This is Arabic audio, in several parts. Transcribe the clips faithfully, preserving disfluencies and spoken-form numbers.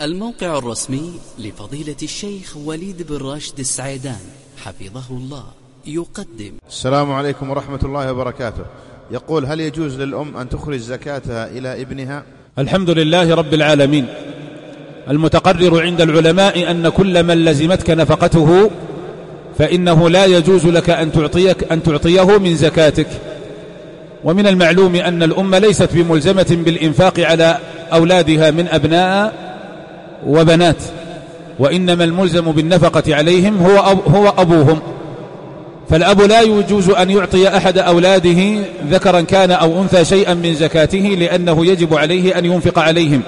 الموقع الرسمي لفضيلة الشيخ وليد بن راشد السعيدان حفظه الله يقدم. السلام عليكم ورحمة الله وبركاته. يقول: هل يجوز للأم أن تخرج زكاتها إلى ابنها؟ الحمد لله رب العالمين. المتقرر عند العلماء أن كل من لزمتك نفقته فإنه لا يجوز لك أن تعطيك أن تعطيه من زكاتك. ومن المعلوم أن الأم ليست بملزمة بالإنفاق على أولادها من أبناء وبنات، وإنما الملزم بالنفقة عليهم هو أب هو أبوهم. فالأب لا يجوز أن يعطي أحد أولاده ذكرا كان أو أنثى شيئا من زكاته، لأنه يجب عليه أن ينفق عليهم.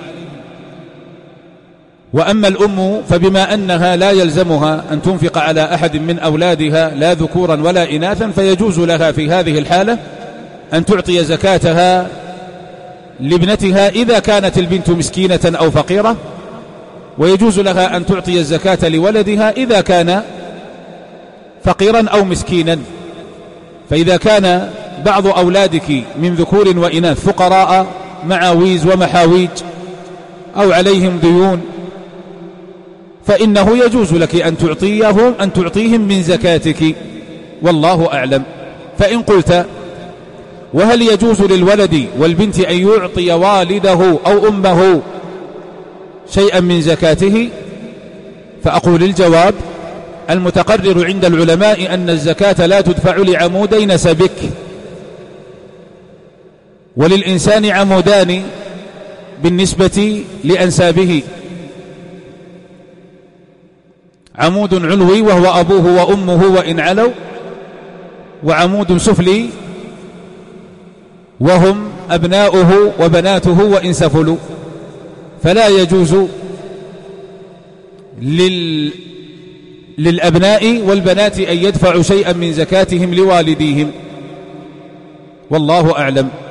وأما الأم فبما أنها لا يلزمها أن تنفق على أحد من أولادها لا ذكورا ولا إناثا، فيجوز لها في هذه الحالة أن تعطي زكاتها لابنتها إذا كانت البنت مسكينة أو فقيرة، ويجوز لها أن تعطي الزكاة لولدها إذا كان فقيرا أو مسكينا. فإذا كان بعض أولادك من ذكور وإناث فقراء معاويز ومحاويج أو عليهم ديون، فإنه يجوز لك أن تعطيهم أن تعطيهم من زكاتك، والله أعلم. فإن قلت: وهل يجوز للولد والبنت أن يعطي والده أو أمه شيئا من زكاته؟ فأقول الجواب: المتقرر عند العلماء أن الزكاة لا تدفع لعمودي نسبك، وللإنسان عمودان بالنسبة لأنسابه: عمود علوي وهو أبوه وأمه وإن علوا، وعمود سفلي وهم أبناؤه وبناته وإن سفلوا. فلا يجوز لل... للأبناء والبنات أن يدفعوا شيئا من زكاتهم لوالديهم، والله أعلم.